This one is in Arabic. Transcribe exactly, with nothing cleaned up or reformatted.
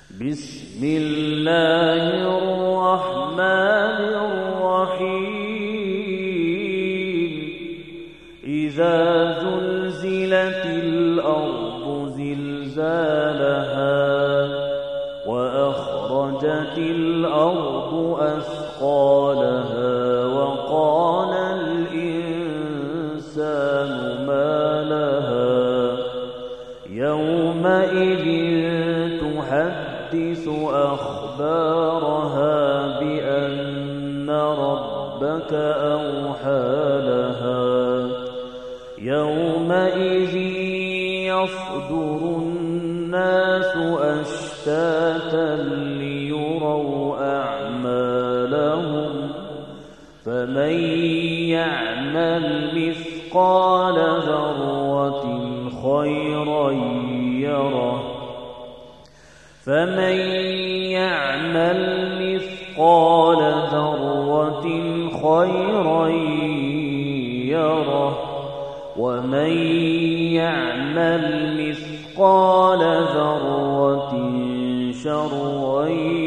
بسم الله الرحمن الرحيم إذا زلزلت الأرض زلزالها وأخرجت الأرض أثقالها وقال الإنسان ما لها يومئذ تحدث أخبارها بأن ربك أوحى لها يومئذ يصدر الناس أشتاتا ليروا أعمالهم فمن يعمل مثقال ذرة خيرا يره فمن يعمل مثقال ذرة خيرا يره ومن يعمل مثقال ذرة شرا